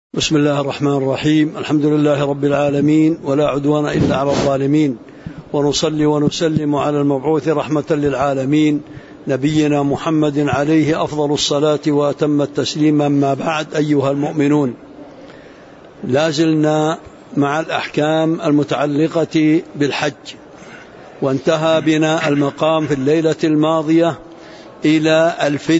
بسم الله الرحمن الرحيم. الحمد لله رب العالمين، ولا عدوان إلا على الظالمين، ونصلي ونسلم على المبعوث رحمة للعالمين نبينا محمد عليه أفضل الصلاة وأتم التسليم. أما بعد، أيها المؤمنون، لازلنا مع الأحكام المتعلقة بالحج، وانتهى بنا المقام في الليلة الماضية إلى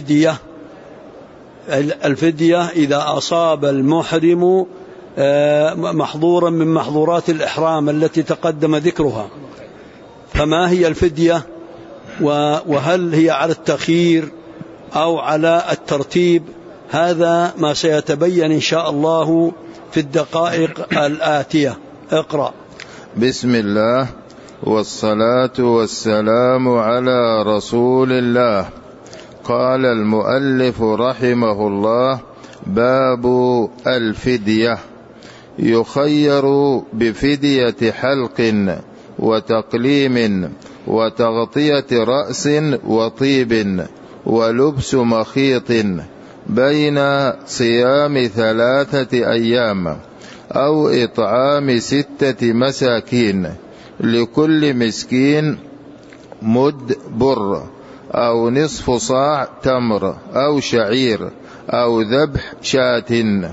الفدية إذا أصاب المحرم محظورا من محظورات الإحرام التي تقدم ذكرها. فما هي الفدية، وهل هي على التخيير أو على الترتيب؟ هذا ما سيتبين إن شاء الله في الدقائق الآتية. اقرأ. بسم الله والصلاة والسلام على رسول الله. قال المؤلف رحمه الله: باب الفدية. يخير بفدية حلق وتقليم وتغطية رأس وطيب ولبس مخيط بين صيام 3 أيام أو إطعام 6 مساكين، لكل مسكين مد بر أو نصف صاع تمر أو شعير أو ذبح شاة.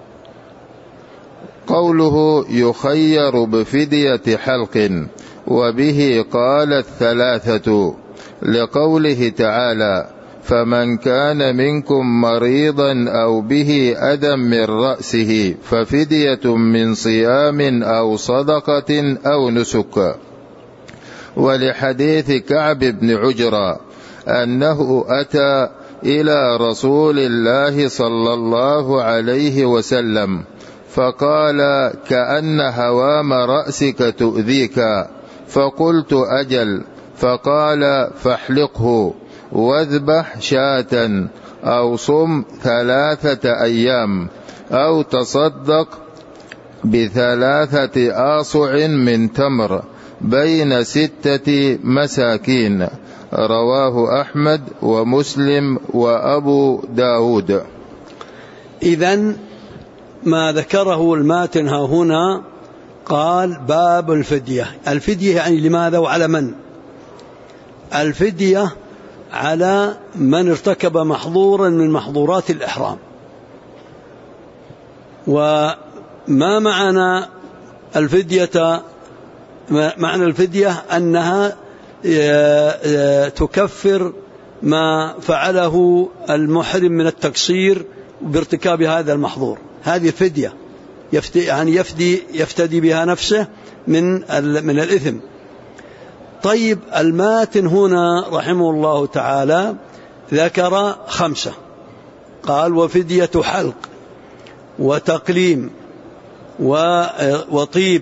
قوله يخير بفدية حلق، وبه قال 3، لقوله تعالى: فمن كان منكم مريضا أو به أذى من رأسه ففدية من صيام أو صدقة أو نسك. ولحديث كعب بن عجرة أنه أتى إلى رسول الله صلى الله عليه وسلم فقال: كأن هوام رأسك تؤذيك، فقلت: أجل. فقال: فاحلقه واذبح شاة أو صم 3 أيام أو تصدق ب3 آصع من تمر بين 6 مساكين. رواه أحمد ومسلم وأبو داود. إذن ما ذكره الماتن هنا قال: باب الفدية. الفدية يعني لماذا وعلى من؟ الفدية على من ارتكب محظورا من محظورات الإحرام. وما معنى الفدية؟ معنى الفدية أنها تكفر ما فعله المحرم من التقصير بارتكاب هذا المحظور. هذه الفدية، يعني يفتدي بها نفسه من الإثم. طيب، الماتن هنا رحمه الله تعالى ذكر 5، قال: وفدية حلق وتقليم وطيب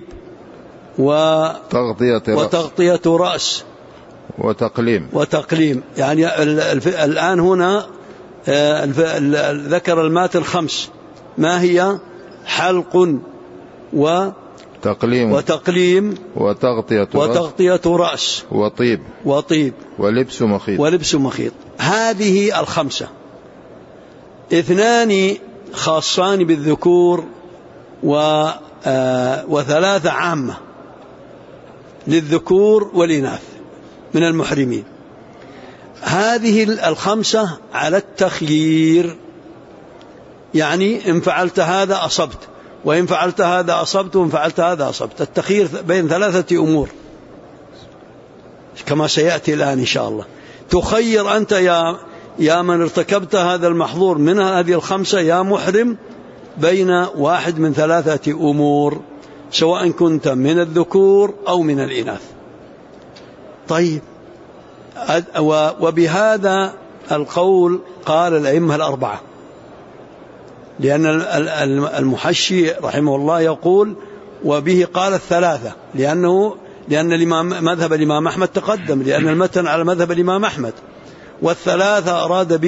وتغطية رأس وتقليم. يعني الآن هنا ذكر الماتن 5. ما هي؟ حلق وتقليم وتغطية رأس وطيب ولبس مخيط. هذه 5، 2 خاصان بالذكور و3 عامة للذكور والإناث من المحرمين. هذه 5 على التخيير، يعني إن فعلت هذا أصبت، وإن فعلت هذا أصبت، وإن فعلت هذا أصبت. التخيير بين 3 أمور كما سيأتي الآن إن شاء الله. تخير أنت يا من ارتكبت هذا المحظور من هذه 5 يا محرم بين واحد من 3 أمور، سواء كنت من الذكور أو من الإناث. طيب، وبهذا القول قال الأئمة 4، لأن المحشي رحمه الله يقول: وبه قال 3، لأن مذهب الإمام أحمد تقدم، لأن المتن على مذهب الإمام أحمد، وال3 أراد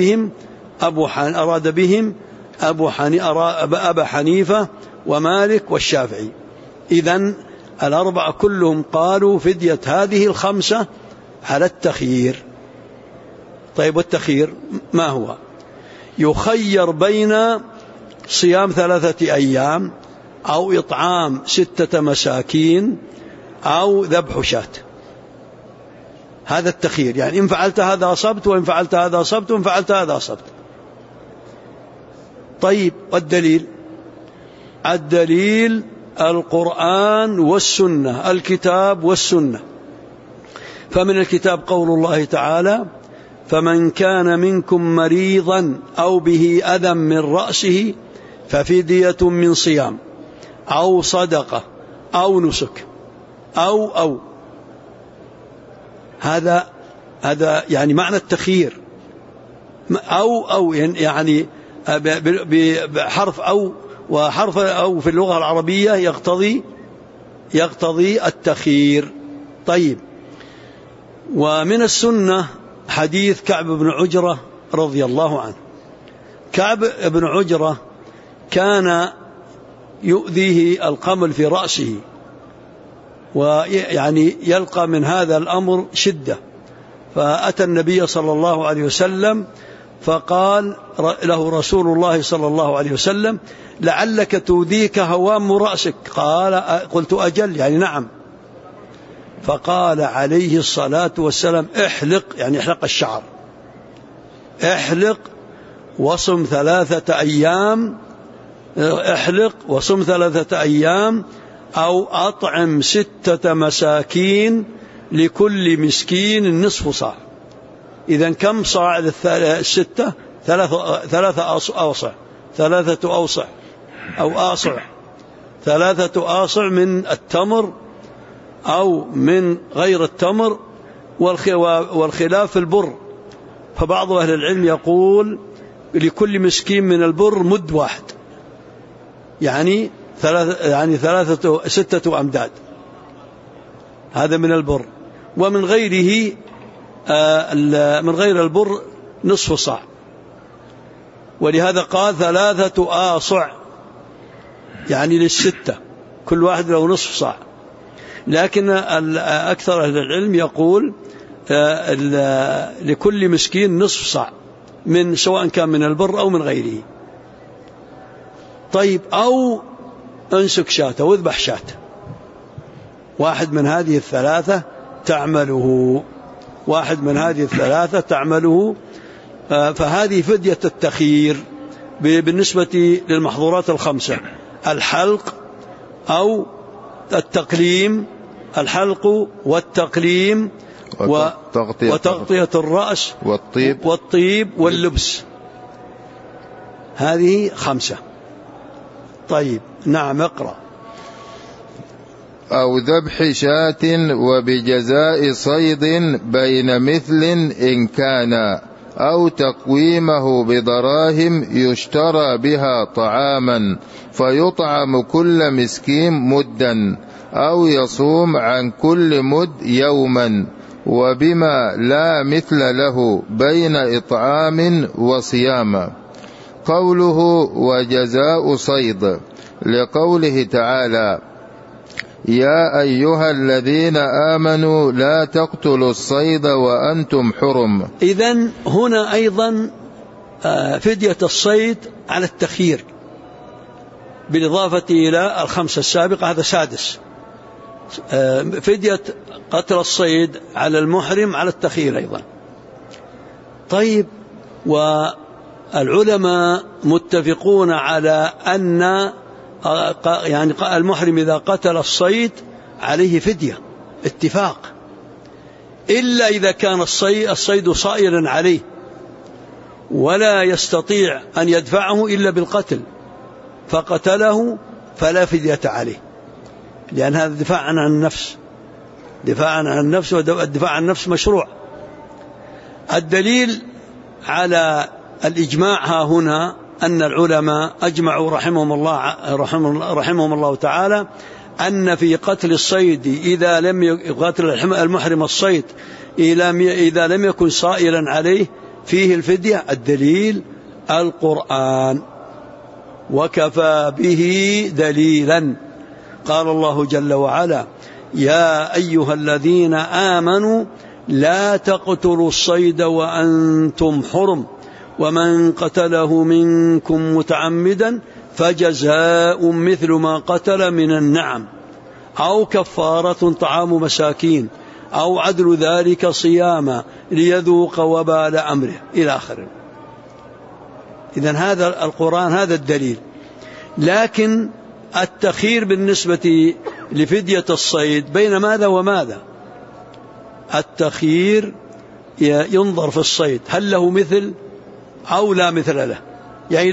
بهم أبا حنيفة ومالك والشافعي. إذن 4 كلهم قالوا فدية هذه 5 على التخيير. طيب، والتخيير ما هو؟ يخير بين صيام 3 أيام أو إطعام 6 مساكين أو ذبح شاة. هذا التخيير، يعني إن فعلت هذا أصبت، وإن فعلت هذا أصبت، وإن فعلت هذا أصبت. طيب، والدليل؟ الدليل القرآن والسنة، الكتاب والسنة. فمن الكتاب قول الله تعالى: فمن كان منكم مريضا أو به أذى من رأسه ففدية من صيام أو صدقة أو نسك أو هذا يعني معنى التخيير. أو يعني بحرف أو، وحرف أو في اللغة العربية يقتضي التخيير. طيب، ومن السنة حديث كعب بن عجرة رضي الله عنه. كعب بن عجرة كان يؤذيه القمل في رأسه، ويعني يلقى من هذا الأمر شدة، فأتى النبي صلى الله عليه وسلم فقال له رسول الله صلى الله عليه وسلم: لعلك تؤذيك هوام رأسك. قلت: أجل، يعني نعم. فقال عليه الصلاة والسلام: احلق، يعني احلق الشعر، احلق وصم 3 أيام، احلق وصم 3 أيام أو أطعم 6 مساكين لكل مسكين نصف صاع. إذن كم صاع الستة؟ 3 أوصع، 3 أوصع أو آصع، 3 آصع من التمر أو من غير التمر، والخلاف في البر. فبعض أهل العلم يقول لكل مسكين من البر مد واحد، يعني 6 أمداد، هذا من البر. ومن غيره من غير البر نصف صاع، ولهذا قال 3 آصع، يعني لل6 كل واحد له نصف صاع. لكن أكثر أهل العلم يقول لكل مسكين نصف صاع، من سواء كان من البر أو من غيره. طيب، أو انسك شاة أو اذبح شاة، واحد من هذه ال3 تعمله، واحد من هذه ال3 تعمله. فهذه فدية التخيير بالنسبة للمحظورات ال5: الحلق أو التقليم، الحلق والتقليم وتغطية الرأس والطيب واللبس. هذه 5. طيب، نعم، اقرأ. أو ذبح شاة وبجزاء صيد بين مثل إن كان، أو تقويمه بدراهم يشترى بها طعاما فيطعم كل مسكين مدا، أو يصوم عن كل مد يوما، وبما لا مثل له بين إطعام وصيام. قوله وجزاء صيد لقوله تعالى: يا أيها الذين آمنوا لا تقتلوا الصيد وأنتم حرم. إذن هنا أيضا فدية الصيد على التخيير، بالإضافة إلى ال5 السابقة، هذا 6. فدية قتل الصيد على المحرم على التخيير أيضا. طيب، والعلماء متفقون على أن يعني المحرم إذا قتل الصيد عليه فدية، اتفاق، إلا إذا كان الصيد صائلا عليه ولا يستطيع أن يدفعه إلا بالقتل فقتله، فلا فدية عليه، لأن هذا دفاع عن النفس، دفاع عن النفس، والدفاع عن النفس مشروع. الدليل على الإجماع ها هنا أن العلماء أجمعوا رحمهم الله تعالى أن في قتل الصيد إذا لم يقتل المحرم الصيد إذا لم يكن صائلا عليه فيه الفدية. الدليل القرآن، وكفى به دليلا. قال الله جل وعلا: يا أيها الذين آمنوا لا تقتلوا الصيد وأنتم حرم، ومن قتله منكم متعمدا فجزاء مثل ما قتل من النعم، أو كفارة طعام مساكين، أو عدل ذلك صياما ليذوق وبال أمره إلى آخره. إذن هذا القرآن هذا الدليل. لكن التخيير بالنسبة لفدية الصيد بين ماذا وماذا؟ التخيير ينظر في الصيد هل له مثل أو لا مثل له، يعني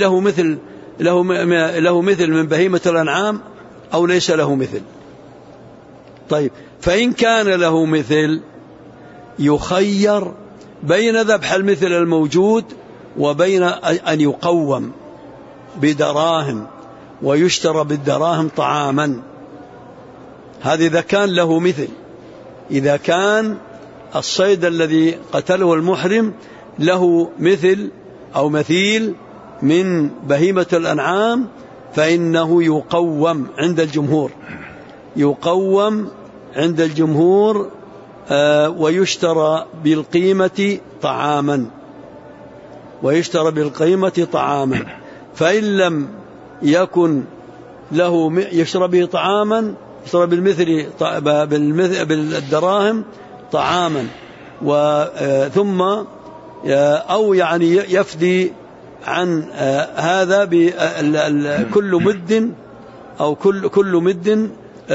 له مثل من بهيمة الأنعام أو ليس له مثل. طيب، فإن كان له مثل يخير بين ذبح المثل الموجود وبين أن يقوم بدراهم ويشترى بالدراهم طعاما. هذا إذا كان له مثل. إذا كان الصيد الذي قتله المحرم له مثل أو مثيل من بهيمة الأنعام فإنه يقوم عند الجمهور، يقوم عند الجمهور ويشترى بالقيمة طعاما، ويشترى بالقيمة طعاما. فإن لم يكن له يشترى به طعاما، يشترى بالدراهم طعاما، ثم أو يعني يفدي عن هذا كل مد أو كل مد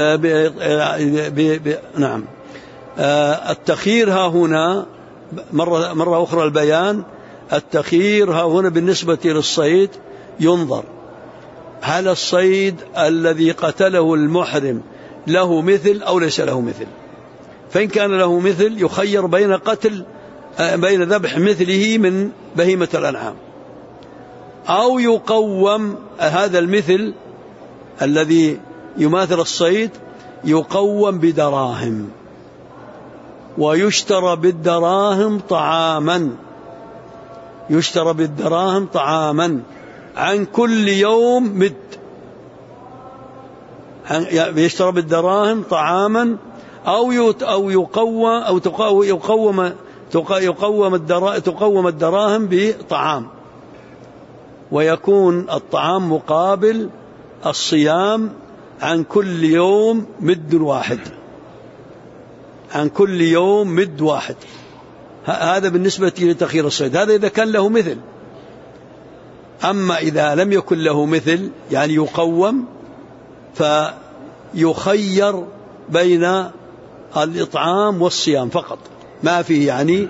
نعم. التخيير ها هنا مرة أخرى البيان. التخيير ها هنا بالنسبة للصيد ينظر هل الصيد الذي قتله المحرم له مثل أو ليس له مثل. فإن كان له مثل يخير بين ذبح مثله من بهيمة الأنعام، أو يقوم هذا المثل الذي يماثل الصيد يقوم بدراهم ويشترى بالدراهم طعاما، يشترى بالدراهم طعاما عن كل يوم مد، يشترى بالدراهم طعاما أو تقوم الدراهم بطعام، ويكون الطعام مقابل الصيام عن كل يوم مد واحد، عن كل يوم مد واحد. هذا بالنسبة لتخيير الصيد، هذا إذا كان له مثل. أما إذا لم يكن له مثل يعني يقوم فيخير بين الإطعام والصيام فقط، ما فيه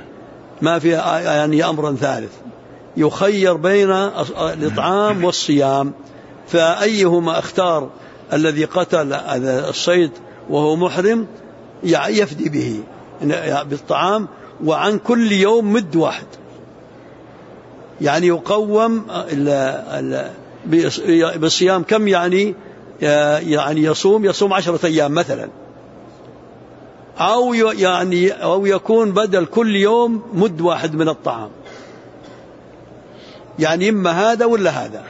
يعني أمرا ثالث، يخير بين الإطعام والصيام، فأيهما اختار الذي قتل الصيد وهو محرم يفدي به بالطعام وعن كل يوم مد واحد، يعني يقوم بالصيام كم يعني يصوم 10 أيام مثلا، أو يكون بدل كل يوم مد واحد من الطعام، يعني إما هذا ولا هذا.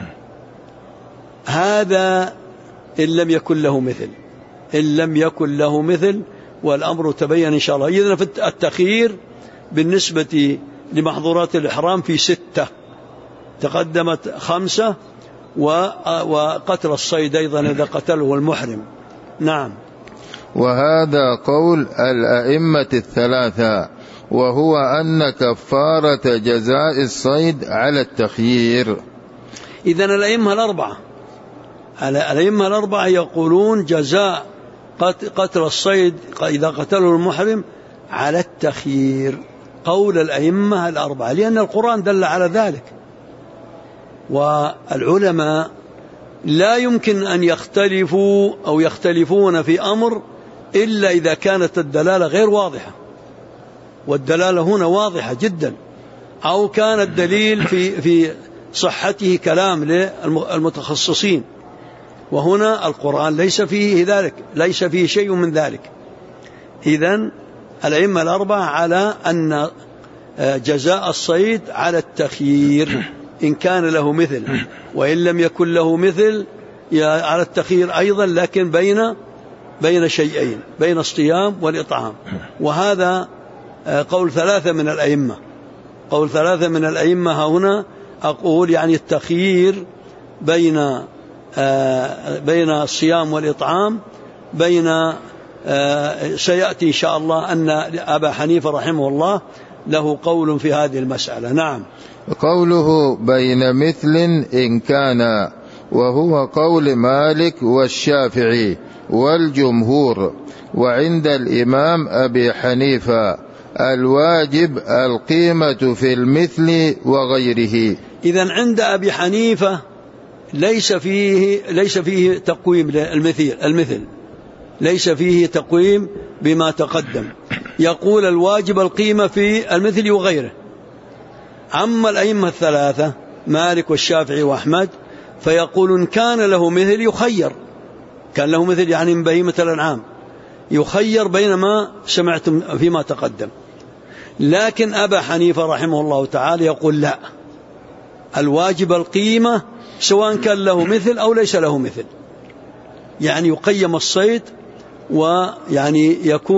هذا إن لم يكن له مثل، إن لم يكن له مثل، والأمر تبين إن شاء الله. إذن في التخيير بالنسبة لمحظورات الإحرام في 6، تقدمت 5، وقتل الصيد أيضا إذا قتله المحرم. نعم. وهذا قول الأئمة الثلاثة، وهو أن كفارة جزاء الصيد على التخيير. إذن الأئمة الأربعة يقولون جزاء قتل الصيد إذا قتله المحرم على التخيير، قول الأئمة الأربعة، لأن القرآن دل على ذلك. والعلماء لا يمكن أن يختلفوا أو يختلفون في أمر إلا إذا كانت الدلالة غير واضحة، والدلالة هنا واضحة جدا، أو كان الدليل في صحته كلام للمتخصصين، وهنا القرآن ليس فيه ذلك، ليس فيه شيء من ذلك. إذن الأئمة الأربعة على أن جزاء الصيد على التخيير إن كان له مثل، وإن لم يكن له مثل على التخيير أيضا، لكن بين شيئين، بين الصيام والإطعام. وهذا قول 3 من الأئمة، قول 3 من الأئمة هنا أقول يعني التخيير بين بين الصيام والإطعام سيأتي إن شاء الله أن أبا حنيفة رحمه الله له قول في هذه المسألة. نعم. قوله بين مثل إن كان، وهو قول مالك والشافعي والجمهور، وعند الإمام أبي حنيفة الواجب القيمة في المثل وغيره. إذن عند أبي حنيفة ليس فيه تقويم المثل، ليس فيه تقويم بما تقدم، يقول الواجب القيمة في المثل وغيره. أما الأئمة الثلاثة مالك والشافعي وأحمد فيقول إن كان له مثل يخير، كان له مثل يعني من بهيمة الأنعام يخير بين ما سمعتم فيما تقدم. لكن أبا حنيفة رحمه الله تعالى يقول لا، الواجب القيمة سواء كان له مثل أو ليس له مثل، يعني يقيم الصيد ويعني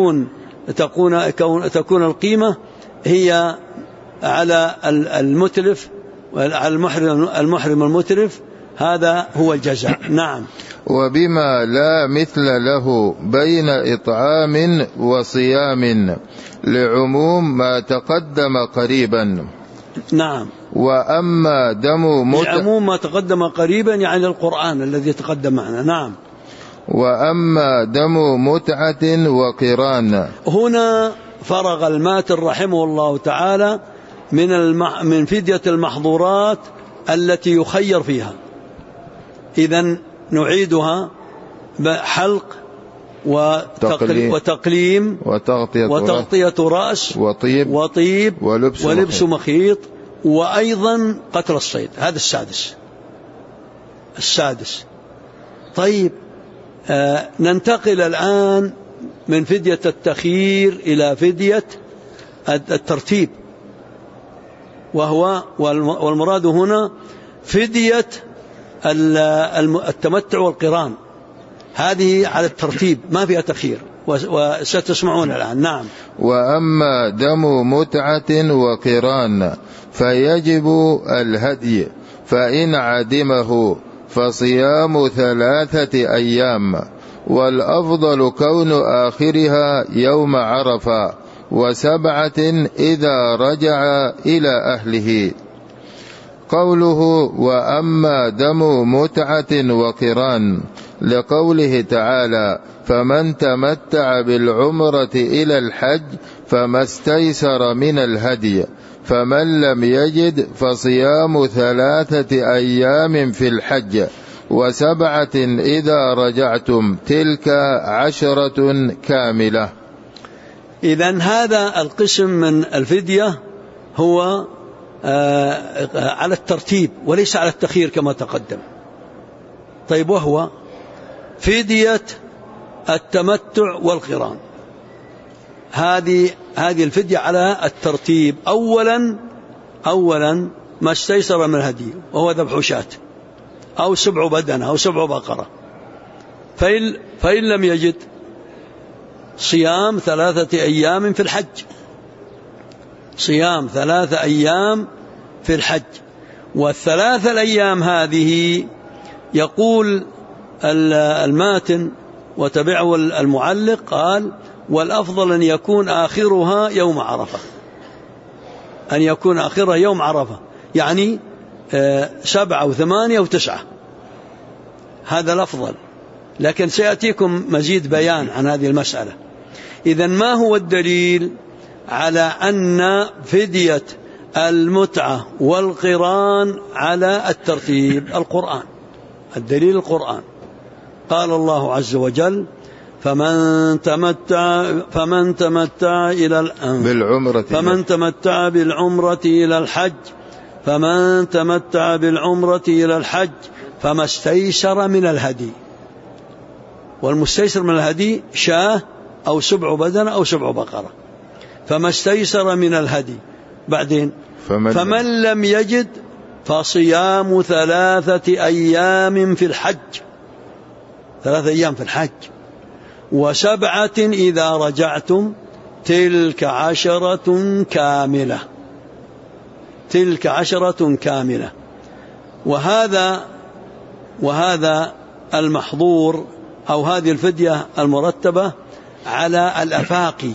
تكون القيمة هي على المتلف على المحرم المتلف، هذا هو الجزاء. نعم. وبما لا مثل له بين إطعام وصيام لعموم ما تقدم قريبا. نعم. وأما دم لعموم ما تقدم قريبا يعني القرآن الذي تقدم معنا. نعم. وأما دم متعة وقران، هنا فرغ الماتن رحمه الله تعالى من فدية المحظورات التي يخير فيها. إذن نعيدها: حلق وتقليم وتغطية رأس وطيب ولبس مخيط، وأيضا قتل الصيد. هذا السادس. طيب، ننتقل الآن من فدية التخيير إلى فدية الترتيب، والمراد هنا فدية التمتع والقران، هذه على الترتيب ما فيها تخيير، وستسمعون الآن. نعم. وأما دم متعة وقران فيجب الهدي، فإن عدمه فصيام 3 أيام، والأفضل كون آخرها يوم عرفة، و7 إذا رجع إلى أهله. قوله وأما دم متعة وقران لقوله تعالى: فمن تمتع بالعمرة إلى الحج فما استيسر من الهدي، فمن لم يجد فصيام 3 أيام في الحج، و7 إذا رجعتم، تلك 10 كاملة. إذن هذا القسم من الفدية هو على الترتيب وليس على التخيير كما تقدم. طيب، وهو فدية التمتع والقران. هذه الفدية على الترتيب. أولا ما استيسر من الهدي، وهو ذبح شاة أو 7 بدنة أو 7 بقرة. فإن لم يجد صيام 3 أيام في الحج، صيام 3 أيام في الحج. و3 الأيام هذه يقول الماتن وتبعه المعلق قال: والأفضل أن يكون آخرها يوم عرفة، أن يكون آخرها يوم عرفة، يعني 7 و8 و9، هذا الأفضل. لكن سيأتيكم مزيد بيان عن هذه المسألة. إذن ما هو الدليل على أن فدية المتعة والقران على الترتيب؟ القرآن. الدليل القرآن. قال الله عز وجل: فمن تمتع بالعمرة إلى الحج فما استيسر من الهدي. والمستيسر من الهدي شاة أو 7 بدنة أو 7 بقرة، فما استيسر من الهدي. بعدين فمن لم يجد فصيام 3 أيام في الحج، 3 أيام في الحج، و7 إذا رجعتم، تلك 10 كاملة، تلك 10 كاملة. وهذا وهذا المحظور أو هذه الفدية المرتبة على الأفاقي.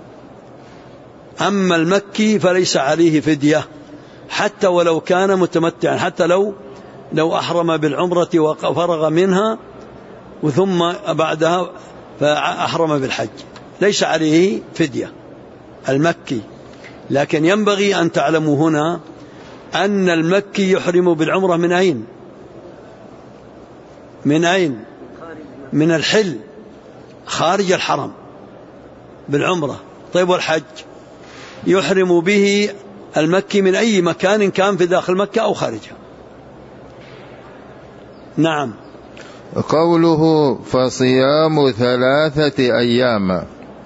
أما المكي فليس عليه فدية حتى ولو كان متمتعا، حتى لو أحرم بالعمرة وفرغ منها وثم بعدها فأحرم بالحج ليس عليه فدية المكي. لكن ينبغي أن تعلموا هنا أن المكي يحرم بالعمرة من أين؟ من أين؟ من الحل خارج الحرم بالعمرة. طيب والحج يحرم به المكي من أي مكان كان في داخل مكة أو خارجها. نعم. قوله فصيام 3 أيام،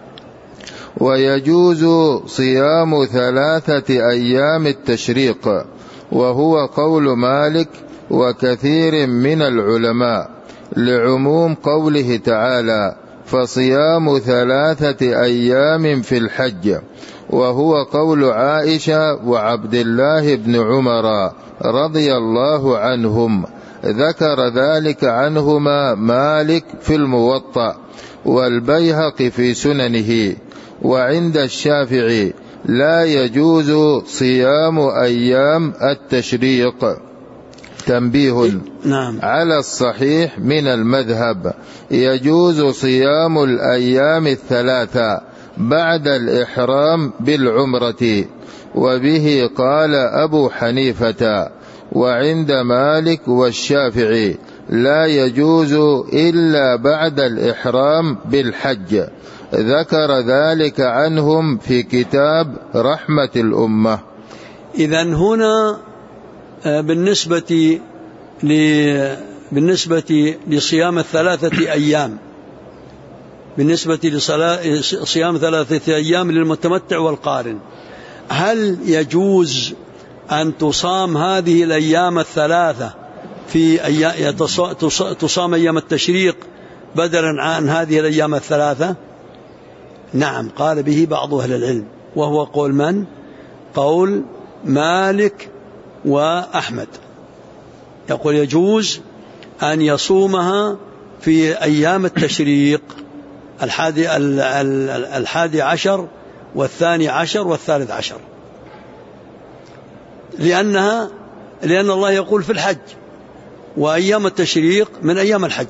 ويجوز صيام 3 أيام التشريق، وهو قول مالك وكثير من العلماء، لعموم قوله تعالى فصيام 3 أيام في الحج، وهو قول عائشة وعبد الله بن عمر رضي الله عنهم، ذكر ذلك عنهما مالك في الموطأ والبيهقي في سننه. وعند الشافعي لا يجوز صيام أيام التشريق. تنبيه نعم. على الصحيح من المذهب يجوز صيام الأيام 3 بعد الإحرام بالعمرة، وبه قال أبو حنيفة. وعند مالك والشافعي لا يجوز إلا بعد الإحرام بالحج، ذكر ذلك عنهم في كتاب رحمة الأمة. إذن هنا بالنسبة لصيام 3 أيام، بالنسبة لصيام 3 أيام للمتمتع والقارن، هل يجوز أن تصام هذه الأيام 3 في تصام أيام التشريق بدلا عن هذه الأيام 3؟ نعم، قال به بعض أهل العلم، وهو قول من؟ قول مالك وأحمد. يقول يجوز أن يصومها في أيام التشريق 11 و12 و13، لأن الله يقول في الحج وأيام التشريق من أيام الحج.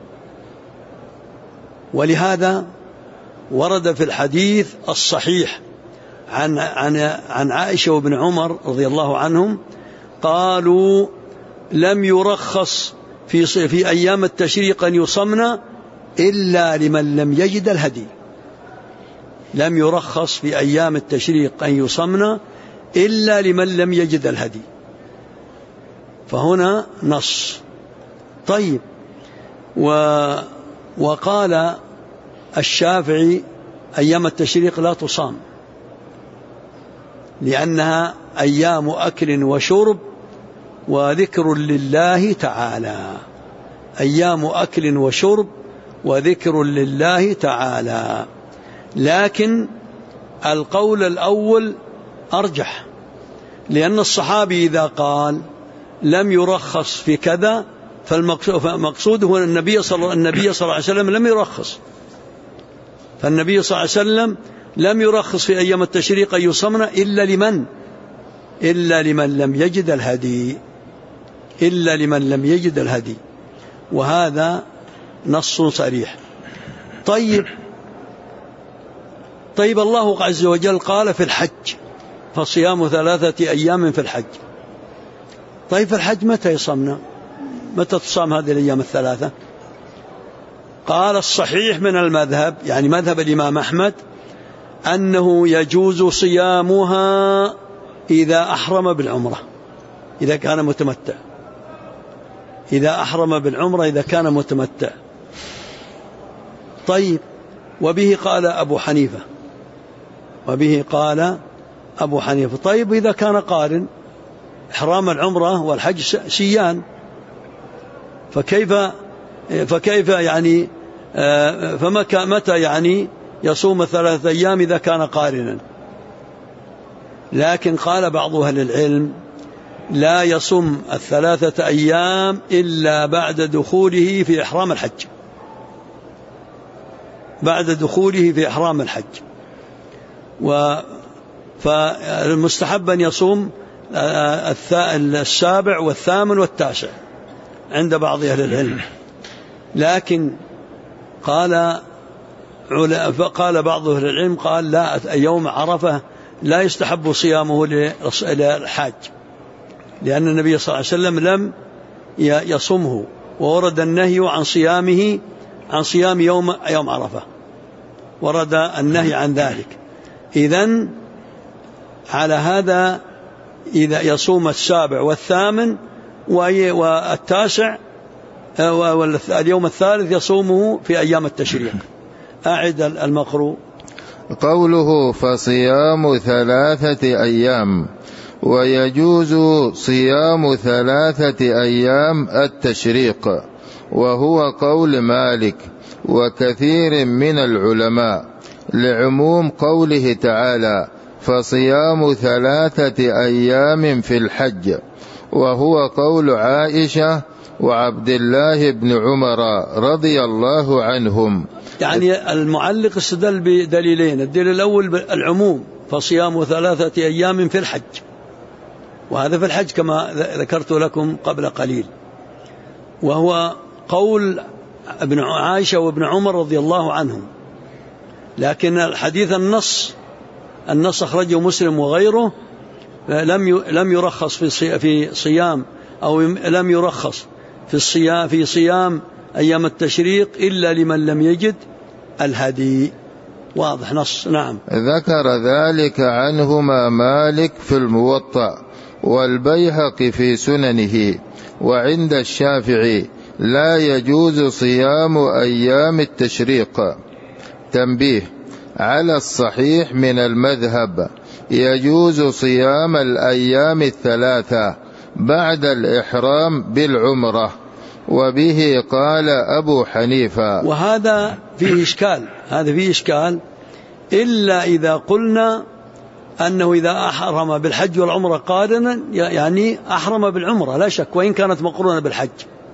ولهذا ورد في الحديث الصحيح عن عائشة وابن عمر رضي الله عنهم قالوا لم يرخص في أيام التشريق أن يصمن إلا لمن لم يجد الهدي. لم يرخص في أيام التشريق أن يصمن إلا لمن لم يجد الهدي، فهنا نص. طيب، وقال الشافعي أيام التشريق لا تصام لأنها أيام أكل وشرب وذكر لله تعالى، أيام أكل وشرب وذكر لله تعالى. لكن القول الأول أرجح، لأن الصحابي إذا قال لم يرخص في كذا فالمقصود هو النبي صلى الله عليه وسلم لم يرخص، فالنبي صلى الله عليه وسلم لم يرخص في أيام التشريق أن يصمن إلا لمن لم يجد الهدي، إلا لمن لم يجد الهدي، وهذا نص صريح. طيب الله عز وجل قال في الحج فصيام 3 أيام في الحج. طيب في الحج متى يصمنا؟ متى تصام هذه الأيام 3؟ قال الصحيح من المذهب، يعني مذهب الإمام أحمد، أنه يجوز صيامها إذا أحرم بالعمرة إذا كان متمتع، إذا أحرم بالعمرة إذا كان متمتع. طيب، وبه قال أبو حنيفة، وبه قال أبو حنيفة. طيب إذا كان قارن، إحرام العمرة والحج سيان، فكيف يعني متى يعني يصوم 3 أيام إذا كان قارنا؟ لكن قال بعض أهل العلم لا يصوم 3 أيام إلا بعد دخوله في إحرام الحج، بعد دخوله في إحرام الحج. فالمستحب أن يصوم 7 و8 و9 عند بعض أهل العلم. لكن قال بعض أهل العلم قال لا، يوم عرفة لا يستحب صيامه للحاج، لأن النبي صلى الله عليه وسلم لم يصمه، وورد النهي عن صيام يوم عرفة، ورد النهي عن ذلك. إذن على هذا إذا يصوم 7 و8 و9 واليوم الثالث يصومه في أيام التشريق. أعد المقروء. قوله فصيام 3 أيام، ويجوز صيام 3 أيام التشريق، وهو قول مالك وكثير من العلماء، لعموم قوله تعالى فصيام 3 أيام في الحج، وهو قول عائشة وعبد الله بن عمر رضي الله عنهم. يعني المعلق استدل بدليلين: الدليل الأول العموم، فصيام 3 أيام في الحج، وهذا في الحج كما ذكرت لكم قبل قليل، وهو قول ابن عائشة وابن عمر رضي الله عنهم. لكن الحديث النص أخرجه مسلم وغيره، لم يرخص في صيام، أو لم يرخص في صيام أيام التشريق إلا لمن لم يجد الهدي. واضح نص. نعم. ذكر ذلك عنهما مالك في الموطأ، والبيهقي في سننه، وعند الشافعي لا يجوز صيام أيام التشريق. تنبيه: على الصحيح من المذهب يجوز صيام الأيام 3 بعد الإحرام بالعمرة، وبه قال أبو حنيفة. وهذا فيه إشكال، إلا إذا قلنا أنه إذا أحرم بالحج والعمرة قارنا، يعني أحرم بالعمرة لا شك، وإن كانت مقرونة بالحج،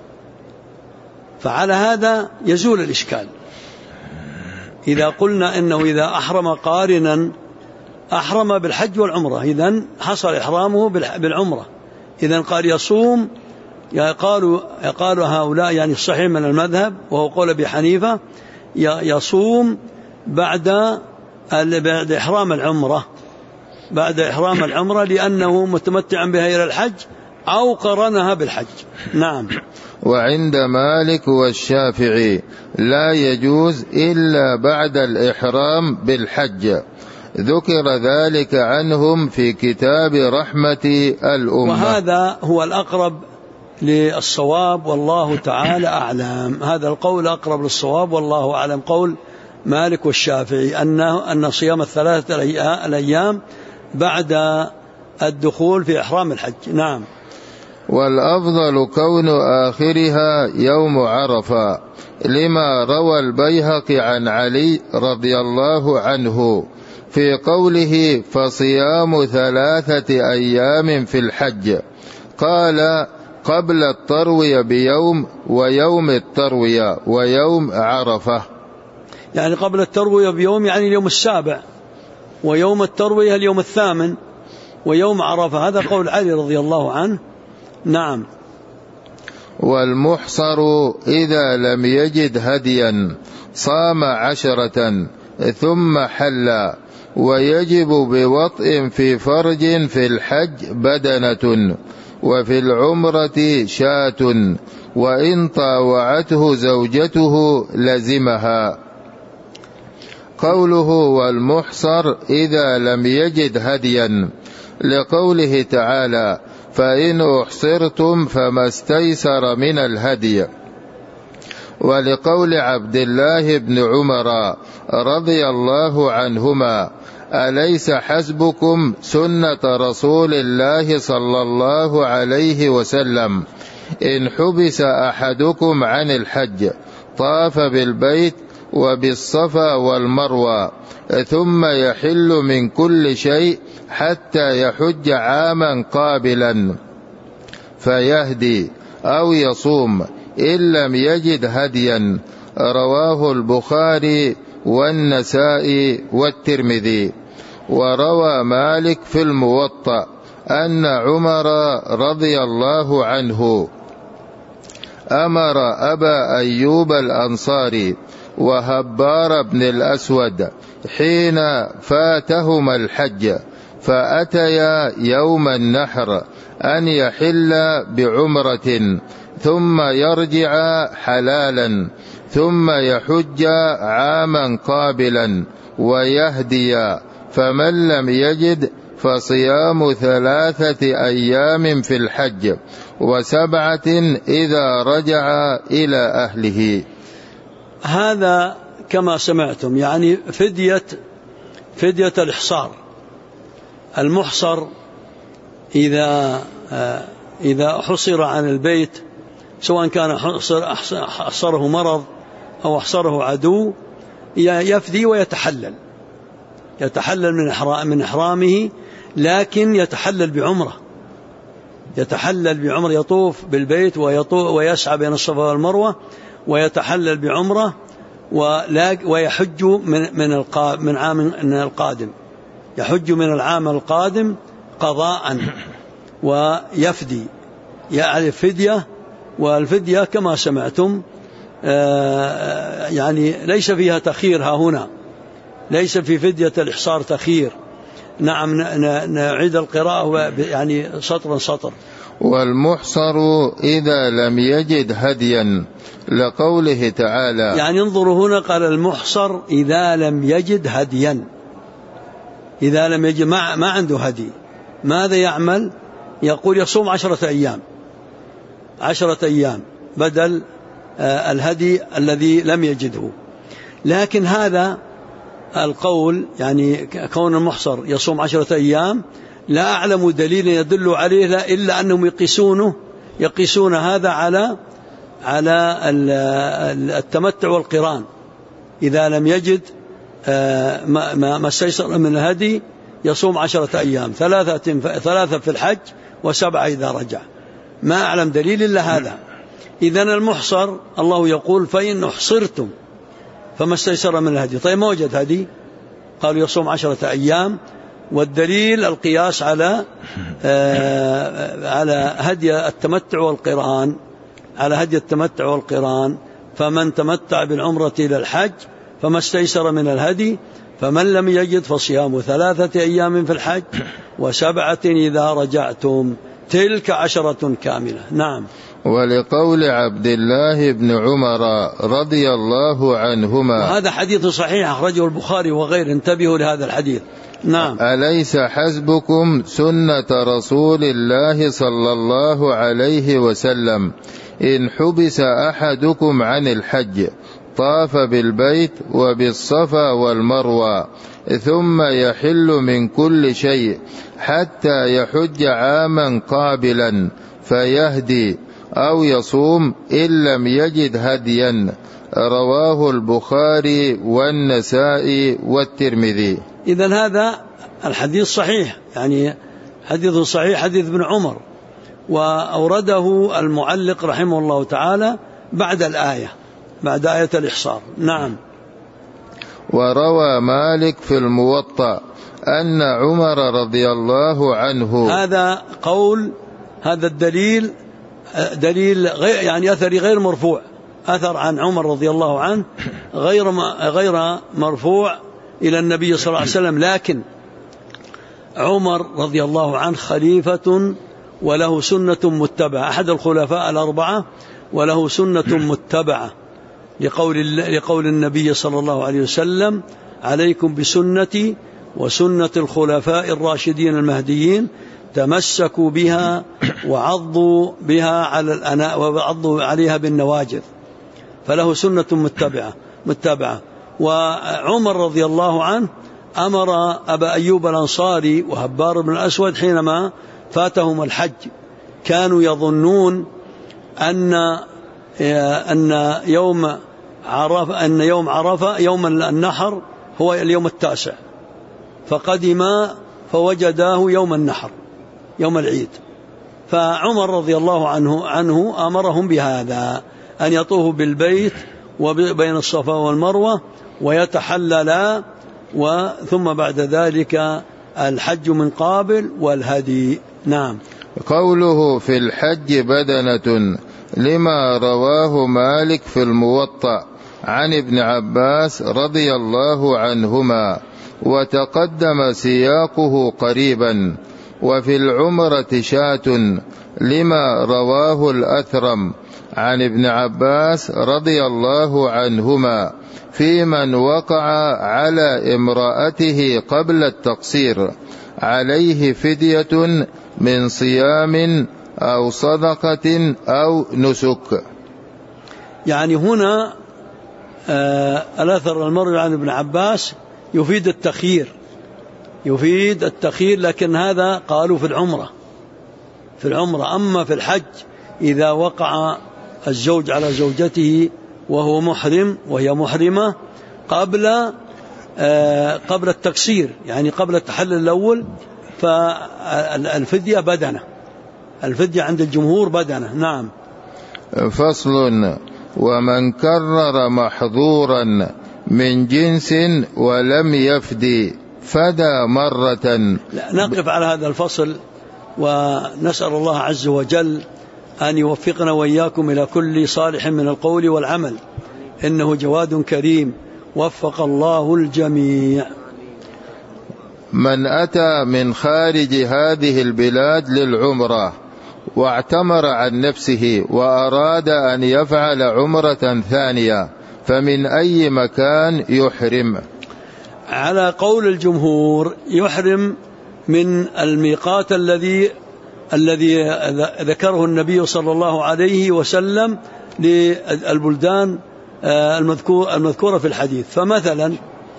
فعلى هذا يزول الإشكال. إذا قلنا أنه إذا أحرم قارنا أحرم بالحج والعمرة، إذن حصل إحرامه بالعمرة، إذن قال يصوم. قالوا هؤلاء، يعني الصحيح من المذهب وهو قول أبي حنيفة، يصوم بعد إحرام العمرة، لأنه متمتع بها إلى الحج أو قرنها بالحج. نعم. وعند مالك والشافعي لا يجوز إلا بعد الإحرام بالحج، ذكر ذلك عنهم في كتاب رحمة الأمة، وهذا هو الأقرب للصواب والله تعالى أعلم. هذا القول أقرب للصواب والله أعلم، قول مالك والشافعي أن صيام 3 الأيام بعد الدخول في إحرام الحج. نعم. والأفضل كون آخرها يوم عرفة، لما روى البيهقي عن علي رضي الله عنه في قوله فصيام 3 أيام في الحج، قال قبل التروية بيوم، ويوم التروية، ويوم عرفة. يعني قبل التروية بيوم يعني اليوم 7، ويوم التروية اليوم 8، ويوم عرفة. هذا قول علي رضي الله عنه. نعم. والمحصر إذا لم يجد هديا صام 10 ثم حل، ويجب بوطء في فرج في الحج بدنة، وفي العمرة شاة، وإن طاوعته زوجته لزمها. قوله والمحصر إذا لم يجد هديا، لقوله تعالى فإن أحصرتم فما استيسر من الهدي، ولقول عبد الله بن عمر رضي الله عنهما أليس حسبكم سنة رسول الله صلى الله عليه وسلم إن حبس أحدكم عن الحج طاف بالبيت وبالصفا والمروة ثم يحل من كل شيء حتى يحج عاما قابلا. فيهدي أو يصوم إن لم يجد هديا. رواه البخاري والنسائي والترمذي. وروى مالك في الموطأ أن عمر رضي الله عنه أمر أبا أيوب الأنصاري وهبار بن الأسود حين فاتهما الحج فأتيا يوم النحر أن يحل بعمرة ثم يرجع حلالا ثم يحج عاما قابلا ويهدي، فمن لم يجد فصيام 3 أيام في الحج و7 إذا رجع إلى أهله. هذا كما سمعتم يعني فدية الإحصار. المحصر إذا حصر عن البيت سواء كان حصره مرض أو حصره عدو يفدي ويتحلل من إحرامه، لكن يتحلل بعمرة يطوف بالبيت ويسعى بين الصفا والمروة ويتحلل بعمرة ويحج من عام القادم، يحج من العام القادم قضاء ويفدي يعني فدية. والفدية كما سمعتم يعني ليس فيها تخيير، ها هنا ليس في فدية الإحصار تخيير. نعم نعيد القراءة يعني سطر. والمحصر إذا لم يجد هديا لقوله تعالى، يعني انظروا هنا قال المحصر إذا لم يجد هديا، إذا لم يجد ما عنده هدي ماذا يعمل؟ يقول يصوم 10 أيام بدل الهدي الذي لم يجده. لكن هذا القول يعني كون المحصر يصوم 10 أيام لا أعلم دليل يدل عليه إلا أنهم يقيسون هذا على التمتع والقران. إذا لم يجد ما استيسر من الهدي يصوم 10 أيام، 3 في الحج و7 إذا رجع. ما أعلم دليل إلا هذا. إذن المحصر الله يقول فإن أحصرتم فما استيسر من الهدي. طيب ما وجد هدي قالوا يصوم 10 أيام، والدليل القياس على هدي التمتع والقران، فمن تمتع بالعمرة إلى الحج فما استيسر من الهدي، فمن لم يجد فصيام 3 أيام في الحج و7 إذا رجعتم، تلك 10 كاملة. نعم. ولقول عبد الله بن عمر رضي الله عنهما، هذا حديث صحيح أخرجه البخاري وغيره، انتبهوا لهذا الحديث. نعم. أليس حسبكم سنة رسول الله صلى الله عليه وسلم إن حبس أحدكم عن الحج طاف بالبيت وبالصفا والمروة ثم يحل من كل شيء حتى يحج عاما قابلا فيهدي أو يصوم إن لم يجد هديا. رواه البخاري والنسائي والترمذي. إذن هذا الحديث صحيح، يعني حديث صحيح، حديث ابن عمر، وأورده المعلق رحمه الله تعالى بعد آية الإحصار. نعم. وروى مالك في الموطأ أن عمر رضي الله عنه، هذا الدليل يعني أثري غير مرفوع، أثر عن عمر رضي الله عنه غير مرفوع إلى النبي صلى الله عليه وسلم، لكن عمر رضي الله عنه خليفة وله سنة متبعة، أحد الخلفاء الأربعة وله سنة متبعة، لقول النبي صلى الله عليه وسلم: عليكم بسنتي وسنة الخلفاء الراشدين المهديين، تمسكوا بها وعضوا بها على الأناء وعضوا عليها بالنواجذ. فله سنة متبعة. وعمر رضي الله عنه أمر أبا أيوب الأنصاري وهبار بن الأسود حينما فاتهم الحج، كانوا يظنون أن يوم عرفة يوم النحر هو اليوم 9، فقدما فوجداه يوم النحر يوم العيد، فعمر رضي الله عنه أمرهم بهذا، أن يطوفوا بالبيت وبين الصفا والمروة ويتحللا، ثم بعد ذلك الحج من قابل والهدي. نعم. قوله في الحج بدنة لما رواه مالك في الموطأ عن ابن عباس رضي الله عنهما، وتقدم سياقه قريبا. وفي العمرة شاة لما رواه الأثرم عن ابن عباس رضي الله عنهما في من وقع على امرأته قبل التقصير عليه فدية من صيام أو صدقة أو نسك. يعني هنا الأثر المروي عن ابن عباس يفيد التخيير، لكن هذا قالوا في العمرة. أما في الحج إذا وقع الزوج على زوجته وهو محرم وهي محرمة قبل التقصير، يعني قبل التحلل الأول، فالفدية بدنة، الفدية عند الجمهور بدنة. نعم. فصل: ومن كرر محظورا من جنس ولم يفدي فدى مرة. نقف على هذا الفصل، ونسأل الله عز وجل أن يوفقنا وإياكم إلى كل صالح من القول والعمل، إنه جواد كريم، وفق الله الجميع. من أتى من خارج هذه البلاد للعمرة واعتمر عن نفسه وأراد أن يفعل عمرة ثانية، فمن أي مكان يحرم؟ على قول الجمهور يحرم من الميقات الذي ذكره النبي صلى الله عليه وسلم للبلدان المذكورة في الحديث. فمثلا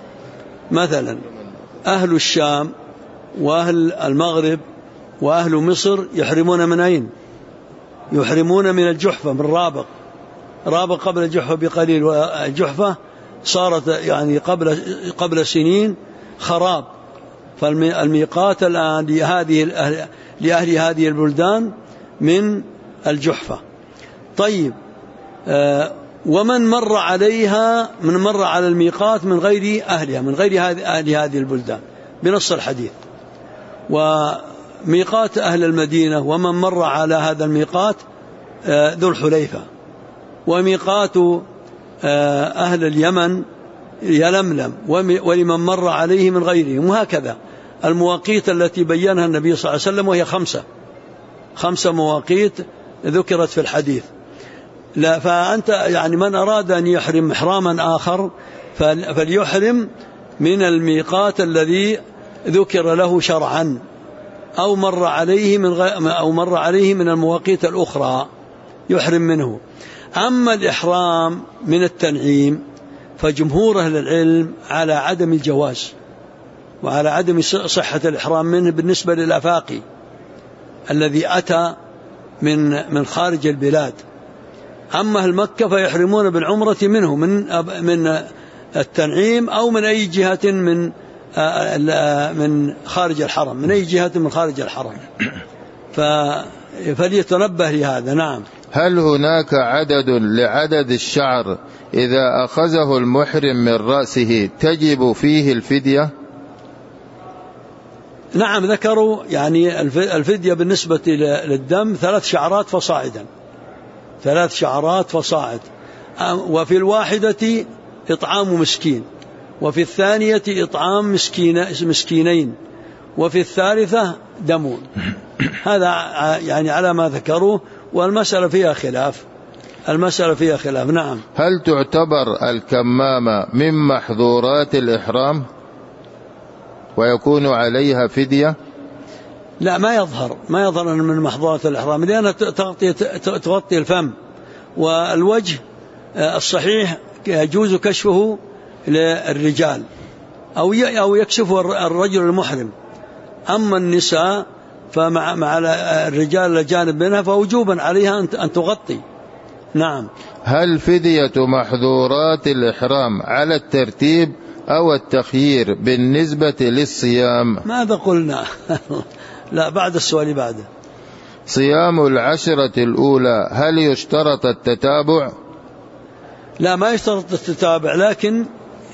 أهل الشام وأهل المغرب وأهل مصر يحرمون من أين؟ يحرمون من الجحفة، من رابغ قبل الجحفة بقليل، والجحفة صارت يعني قبل سنين خراب. فالميقات الآن لأهل هذه البلدان من الجحفة. طيب، ومن مر على الميقات من غير أهلها، من غير أهل هذه البلدان بنص الحديث. وميقات أهل المدينة ومن مر على هذا الميقات ذو الحليفة، وميقات أهل اليمن يلملم، ولمن مر عليه من غيرهم، وهكذا المواقيت التي بينها النبي صلى الله عليه وسلم، وهي 5 مواقيت ذكرت في الحديث. لا، فأنت يعني من أراد أن يحرم إحراما آخر فليحرم من الميقات الذي ذكر له شرعا، أو مر عليه من المواقيت الأخرى يحرم منه. أما الإحرام من التنعيم فجمهور أهل العلم على عدم الجواز وعلى عدم صحة الإحرام منه بالنسبة للآفاقي الذي أتى من خارج البلاد. أما أهل مكة فيحرمون بالعمرة منه من التنعيم أو من أي جهة من خارج الحرم، من أي جهة من خارج الحرم، فليتنبه لهذا. نعم. هل هناك عدد لعدد الشعر إذا أخذه المحرم من رأسه تجب فيه الفدية؟ نعم، ذكروا يعني الفدية بالنسبة للدم 3 شعرات فصاعدا، 3 شعرات فصاعد. وفي الواحدة إطعام مسكين، وفي الثانية إطعام مسكينين، وفي الثالثة دم. هذا يعني على ما ذكروه، والمسألة فيها خلاف. نعم. هل تعتبر الكمامة من محظورات الإحرام ويكون عليها فدية؟ لا، ما يظهر من محظورات الإحرام، لأنها تغطي الفم والوجه. الصحيح يجوز كشفه للرجال أو يكشفه الرجل المحرم. أما النساء فمع الرجال الأجانب منها فوجوبا عليها أن تغطي. نعم. هل فدية محظورات الإحرام على الترتيب أو التخيير بالنسبة للصيام؟ ماذا قلنا؟ لا، بعد السؤال بعده. صيام العشرة الأولى هل يشترط التتابع؟ لا، ما يشترط التتابع، لكن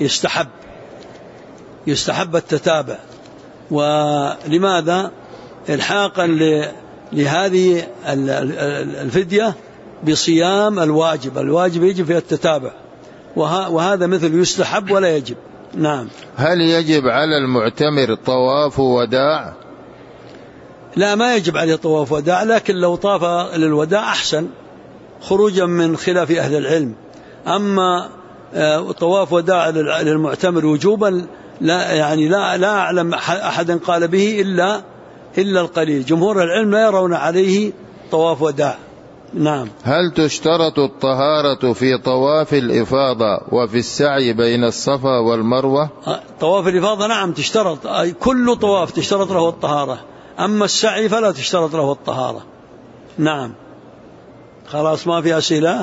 يستحب التتابع. ولماذا؟ الحاقا لهذه الفدية بصيام الواجب يجب فيها التتابع، وهذا مثل يستحب ولا يجب. نعم. هل يجب على المعتمر طواف وداع؟ لا، ما يجب عليه طواف وداع، لكن لو طاف للوداع أحسن خروجا من خلاف أهل العلم. أما طواف وداع للمعتمر وجوبا لا أعلم أحدا قال به إلا القليل. جمهور العلم لا يرون عليه طواف وداع. نعم. هل تشترط الطهارة في طواف الإفاضة وفي السعي بين الصفا والمروة؟ طواف الإفاضة نعم تشترط، كل طواف تشترط له الطهارة، أما السعي فلا تشترط له الطهارة. نعم. خلاص ما في أسئلة؟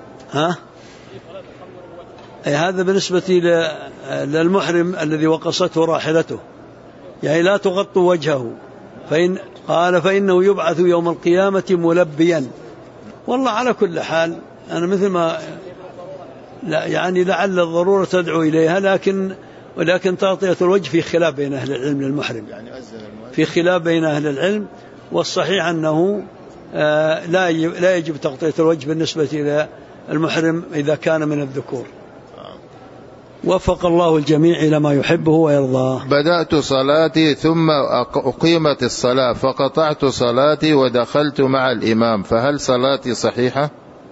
هذا بالنسبة للمحرم الذي وقصته راحلته، يعني لا تغطوا وجهه، فإنه يبعث يوم القيامة ملبيا. والله على كل حال أنا مثل ما يعني لعل الضرورة تدعو إليها، ولكن تغطية الوجه في خلاف بين أهل العلم للمحرم، في خلاف بين أهل العلم، والصحيح أنه لا يجب تغطية الوجه بالنسبة إلى المحرم إذا كان من الذكور. وفق الله الجميع إلى ما يحبه ويرضاه. بدأت صلاتي ثم أقيمت الصلاة فقطعت صلاتي ودخلت مع الإمام، فهل صلاتي صحيحة؟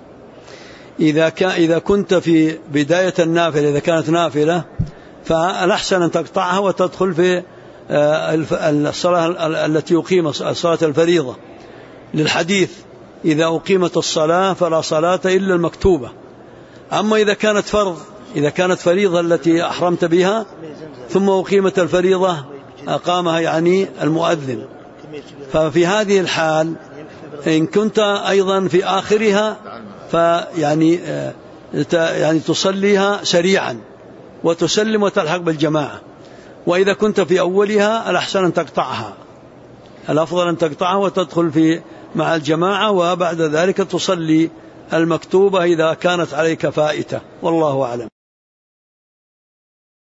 إذا كنت في بداية النافلة، إذا كانت نافلة فالأحسن أن تقطعها وتدخل في الصلاة التي يقيم صلاة الفريضة، للحديث إذا أقيمت الصلاة فلا صلاة إلا المكتوبة. أما إذا كانت فريضة التي أحرمت بها ثم أقيمت الفريضة أقامها يعني المؤذن، ففي هذه الحال إن كنت أيضا في آخرها يعني تصليها سريعا وتسلم وتلحق بالجماعة. وإذا كنت في أولها الأحسن أن تقطعها، الأفضل أن تقطعها وتدخل مع الجماعة، وبعد ذلك تصلي المكتوبة إذا كانت عليك فائتة. والله أعلم.